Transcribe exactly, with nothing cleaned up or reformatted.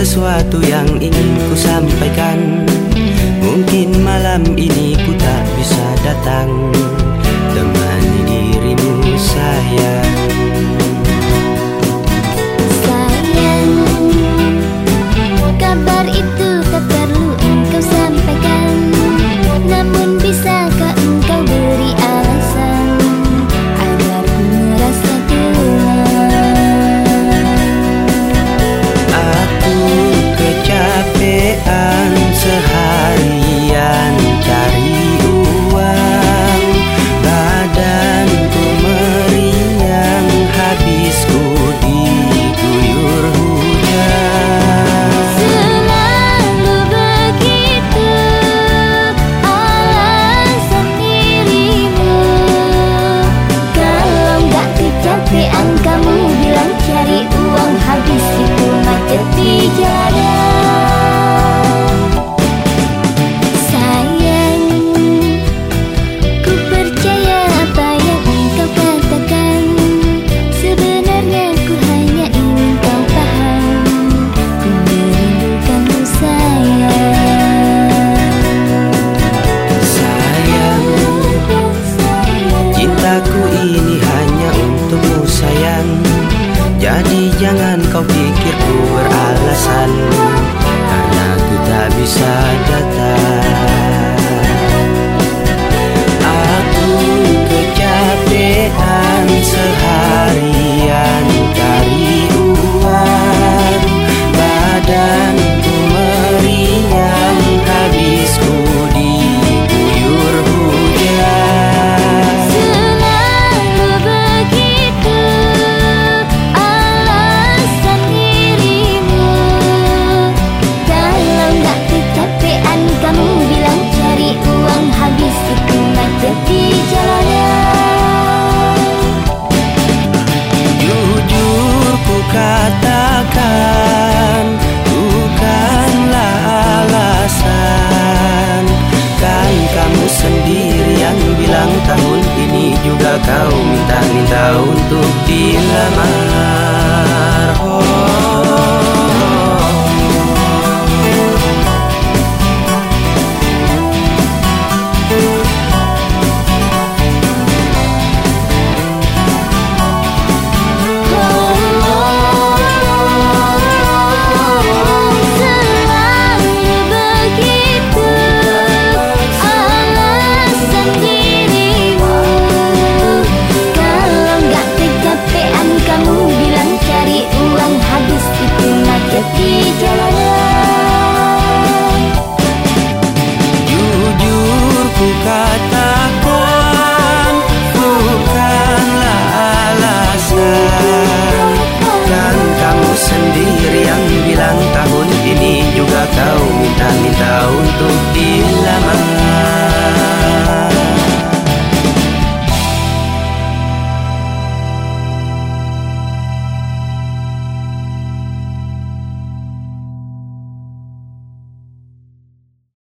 sesuatu yang ingin ku sampaikan. Mungkin malam ini ku tak bisa datang temani dirimu sayang. Sayang, kabar itu tak perlu engkau sampaikan. Namun bisakah engkau beri alasan agar ku merasa tenang? Aku kecapean seharian cari uang, badanku meriang, habisku diguyur hujan. Selalu begitu alasan dirimu. Kalau gak kecapean kamu bilang cari uang, habis itu macet di jalan. Sayang, ku percaya apa yang engkau katakan. Sebenarnya ku hanya ingin kau paham, ku merindukanmu sayang. Sayang, cintaku ini hanya untukmu sayang. Jadi jangan kau pikir ku beralasan, karena ku tak bisa datang. Aku kecapean seharian cari uang, badanku meriang, habisku diguyur hujan. Selalu begitu alasan dirimu. Kalau gak kecapean kamu bilang cari uang, habis itu macet di jalanan. Jujur ku katakan, bukanlah alasan. Kan kamu sendiri yang bilang tahun ini juga kau minta-minta untuk dilamar.